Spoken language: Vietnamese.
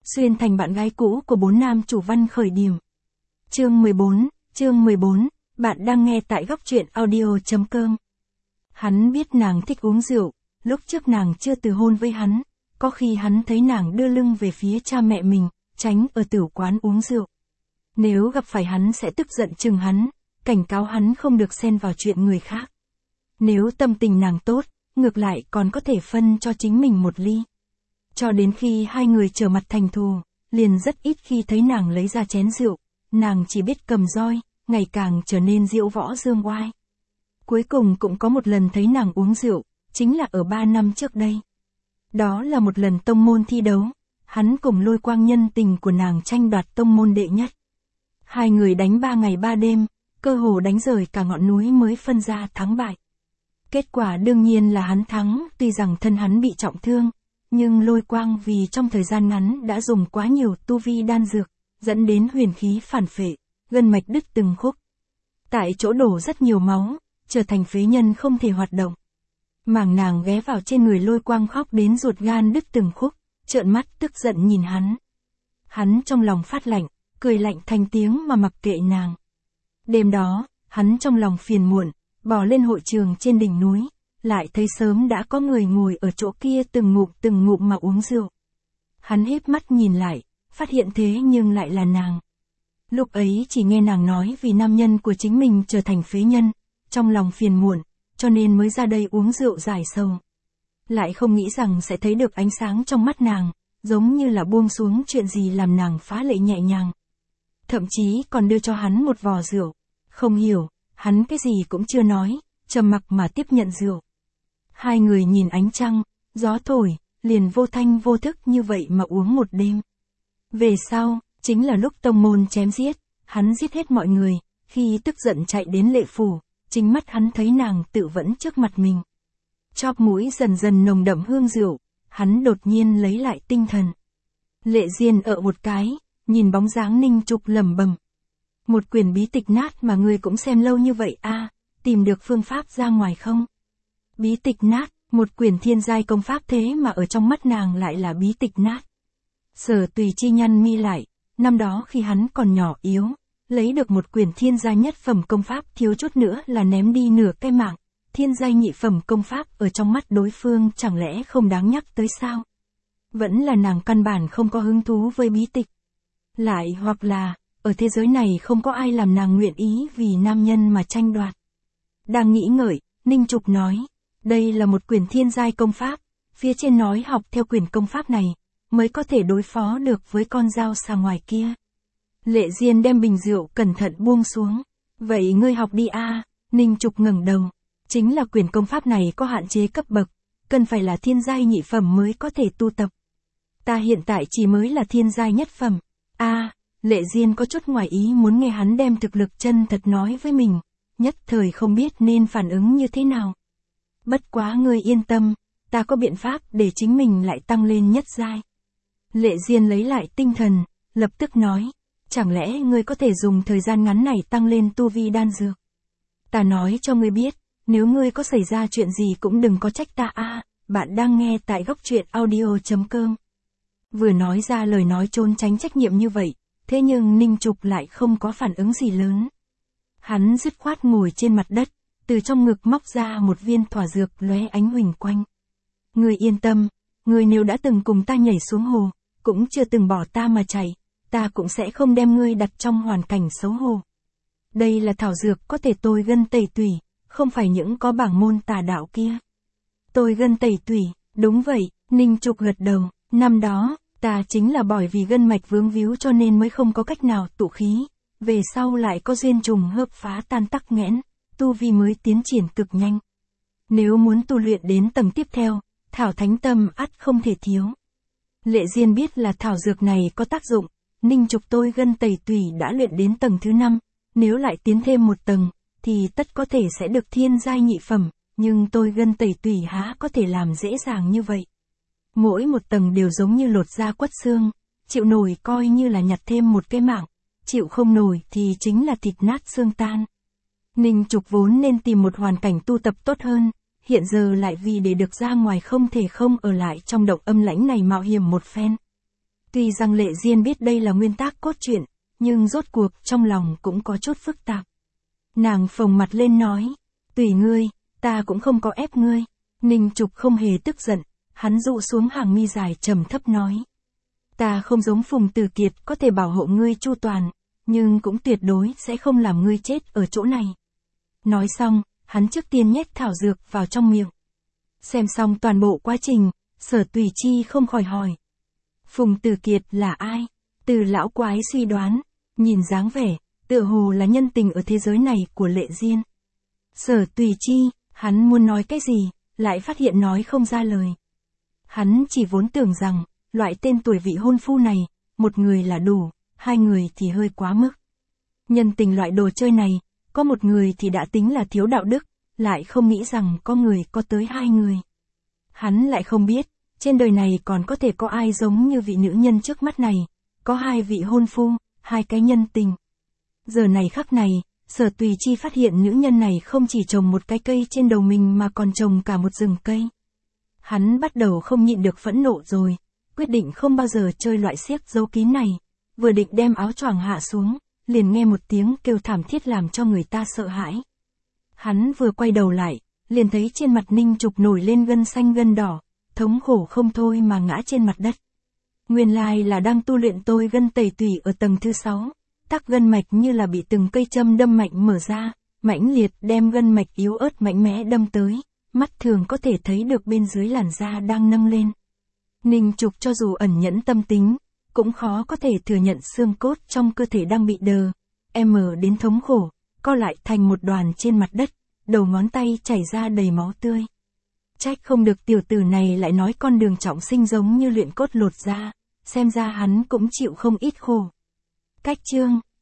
xuyên thành bạn gái cũ của 4 nam chủ văn khởi điểm. Chương 14, bạn đang nghe tại góc truyện audio.com. Hắn biết nàng thích uống rượu, lúc trước nàng chưa từ hôn với hắn, có khi hắn thấy nàng đưa lưng về phía cha mẹ mình, tránh ở tửu quán uống rượu. Nếu gặp phải hắn sẽ tức giận chừng hắn, cảnh cáo hắn không được xen vào chuyện người khác. Nếu tâm tình nàng tốt, ngược lại còn có thể phân cho chính mình một ly. Cho đến khi hai người trở mặt thành thù, liền rất ít khi thấy nàng lấy ra chén rượu, nàng chỉ biết cầm roi, ngày càng trở nên diễu võ dương oai. Cuối cùng cũng có một lần thấy nàng uống rượu, chính là ở 3 năm trước đây. Đó là một lần tông môn thi đấu, hắn cùng Lôi Quang nhân tình của nàng tranh đoạt tông môn đệ nhất. Hai người đánh 3 ngày 3 đêm, cơ hồ đánh rời cả ngọn núi mới phân ra thắng bại. Kết quả đương nhiên là hắn thắng, tuy rằng thân hắn bị trọng thương, nhưng Lôi Quang vì trong thời gian ngắn đã dùng quá nhiều tu vi đan dược, dẫn đến huyền khí phản phệ, gân mạch đứt từng khúc. Tại chỗ đổ rất nhiều máu, trở thành phế nhân không thể hoạt động. Màng nàng ghé vào trên người Lôi Quang khóc đến ruột gan đứt từng khúc, trợn mắt tức giận nhìn hắn. Hắn trong lòng phát lạnh, cười lạnh thành tiếng mà mặc kệ nàng. Đêm đó, hắn trong lòng phiền muộn, bò lên hội trường trên đỉnh núi, lại thấy sớm đã có người ngồi ở chỗ kia từng ngụm mà uống rượu. Hắn híp mắt nhìn lại, phát hiện thế nhưng lại là nàng. Lúc ấy chỉ nghe nàng nói vì nam nhân của chính mình trở thành phế nhân, trong lòng phiền muộn, cho nên mới ra đây uống rượu giải sầu. Lại không nghĩ rằng sẽ thấy được ánh sáng trong mắt nàng, giống như là buông xuống chuyện gì làm nàng phá lệ nhẹ nhàng. Thậm chí còn đưa cho hắn một vò rượu. Không hiểu, hắn cái gì cũng chưa nói, trầm mặc mà tiếp nhận rượu. Hai người nhìn ánh trăng, gió thổi, liền vô thanh vô thức như vậy mà uống một đêm. Về sau, chính là lúc tông môn chém giết, hắn giết hết mọi người, khi tức giận chạy đến Lệ phủ, chính mắt hắn thấy nàng tự vẫn trước mặt mình. Chóp mũi dần dần nồng đậm hương rượu, hắn đột nhiên lấy lại tinh thần. Lệ Diên ợ một cái, nhìn bóng dáng Ninh Trục lẩm bẩm. Một quyển bí tịch nát mà ngươi cũng xem lâu như vậy a, tìm được phương pháp ra ngoài không? Bí tịch nát, một quyển thiên giai công pháp thế mà ở trong mắt nàng lại là bí tịch nát. Sở Tùy Chi nhăn mi lại, năm đó khi hắn còn nhỏ yếu, lấy được một quyển thiên giai nhất phẩm công pháp thiếu chút nữa là ném đi nửa cái mạng, thiên giai nhị phẩm công pháp ở trong mắt đối phương chẳng lẽ không đáng nhắc tới sao? Vẫn là nàng căn bản không có hứng thú với bí tịch. Lại hoặc là, ở thế giới này không có ai làm nàng nguyện ý vì nam nhân mà tranh đoạt. Đang nghĩ ngợi, Ninh Trục nói, đây là một quyển thiên giai công pháp, phía trên nói học theo quyển công pháp này, mới có thể đối phó được với con dao xa ngoài kia. Lệ Diên đem bình rượu cẩn thận buông xuống. Vậy ngươi học đi a. Ninh Trục ngẩng đầu. Chính là quyển công pháp này có hạn chế cấp bậc, cần phải là thiên giai nhị phẩm mới có thể tu tập. Ta hiện tại chỉ mới là thiên giai nhất phẩm. Lệ Diên có chút ngoài ý muốn nghe hắn đem thực lực chân thật nói với mình, nhất thời không biết nên phản ứng như thế nào. Bất quá ngươi yên tâm, ta có biện pháp để chính mình lại tăng lên nhất giai. Lệ Diên lấy lại tinh thần, lập tức nói, chẳng lẽ ngươi có thể dùng thời gian ngắn này tăng lên tu vi đan dược? Ta nói cho ngươi biết, nếu ngươi có xảy ra chuyện gì cũng đừng có trách ta bạn đang nghe tại góc truyện audio.com. Vừa nói ra lời nói trốn tránh trách nhiệm như vậy, thế nhưng Ninh Trục lại không có phản ứng gì lớn. Hắn dứt khoát ngồi trên mặt đất, từ trong ngực móc ra một viên thỏa dược lóe ánh huỳnh quanh. Ngươi yên tâm, ngươi nếu đã từng cùng ta nhảy xuống hồ, cũng chưa từng bỏ ta mà chạy, ta cũng sẽ không đem ngươi đặt trong hoàn cảnh xấu hổ. Đây là thảo dược có thể tôi gân tẩy tủy, không phải những có bảng môn tà đạo kia. Tôi gân tẩy tủy, đúng vậy, Ninh Trục gật đầu, năm đó, ta chính là bởi vì gân mạch vướng víu cho nên mới không có cách nào tụ khí, về sau lại có duyên trùng hợp phá tan tắc nghẽn, tu vi mới tiến triển cực nhanh. Nếu muốn tu luyện đến tầng tiếp theo, thảo thánh tâm ắt không thể thiếu. Lệ Diên biết là thảo dược này có tác dụng, Ninh Trục tôi gân tẩy tủy đã luyện đến tầng thứ 5, nếu lại tiến thêm một tầng, thì tất có thể sẽ được thiên giai nhị phẩm, nhưng tôi gân tẩy tủy há có thể làm dễ dàng như vậy. Mỗi một tầng đều giống như lột da quất xương, chịu nổi coi như là nhặt thêm một cái mạng, chịu không nổi thì chính là thịt nát xương tan. Ninh Trục vốn nên tìm một hoàn cảnh tu tập tốt hơn, hiện giờ lại vì để được ra ngoài không thể không ở lại trong động âm lãnh này mạo hiểm một phen. Tuy rằng Lệ Diên biết đây là nguyên tắc cốt truyện, nhưng rốt cuộc trong lòng cũng có chút phức tạp. Nàng phồng mặt lên nói, tùy ngươi, ta cũng không có ép ngươi. Ninh Trục không hề tức giận, hắn dụ xuống hàng mi dài trầm thấp nói. Ta không giống Phùng Tử Kiệt có thể bảo hộ ngươi chu toàn, nhưng cũng tuyệt đối sẽ không làm ngươi chết ở chỗ này. Nói xong, hắn trước tiên nhét thảo dược vào trong miệng. Xem xong toàn bộ quá trình, Sở Tùy Chi không khỏi hỏi. Phùng Tử Kiệt là ai? Từ lão quái suy đoán, nhìn dáng vẻ, tựa hồ là nhân tình ở thế giới này của Lệ Diên. Sở Tùy Chi, hắn muốn nói cái gì, lại phát hiện nói không ra lời. Hắn chỉ vốn tưởng rằng, loại tên tuổi vị hôn phu này, một người là đủ, hai người thì hơi quá mức. Nhân tình loại đồ chơi này, có một người thì đã tính là thiếu đạo đức, lại không nghĩ rằng có người có tới hai người. Hắn lại không biết, trên đời này còn có thể có ai giống như vị nữ nhân trước mắt này, có hai vị hôn phu, hai cái nhân tình. Giờ này khắc này, Sở Tùy Chi phát hiện nữ nhân này không chỉ trồng một cái cây trên đầu mình mà còn trồng cả một rừng cây. Hắn bắt đầu không nhịn được phẫn nộ rồi, quyết định không bao giờ chơi loại xiếc giấu kín này. Vừa định đem áo choàng hạ xuống, liền nghe một tiếng kêu thảm thiết làm cho người ta sợ hãi. Hắn vừa quay đầu lại, liền thấy trên mặt Ninh Trục nổi lên gân xanh gân đỏ, thống khổ không thôi mà ngã trên mặt đất. Nguyên lai là đang tu luyện tôi gân tẩy tủy ở tầng thứ 6, tắc gân mạch như là bị từng cây châm đâm mạnh mở ra, mãnh liệt đem gân mạch yếu ớt mạnh mẽ đâm tới, mắt thường có thể thấy được bên dưới làn da đang nâng lên. Ninh Trục cho dù ẩn nhẫn tâm tính, cũng khó có thể thừa nhận xương cốt trong cơ thể đang bị đờ, đến thống khổ, co lại thành một đoàn trên mặt đất, đầu ngón tay chảy ra đầy máu tươi. Trách không được tiểu tử này lại nói con đường trọng sinh giống như luyện cốt lột da, xem ra hắn cũng chịu không ít khổ. Cách chương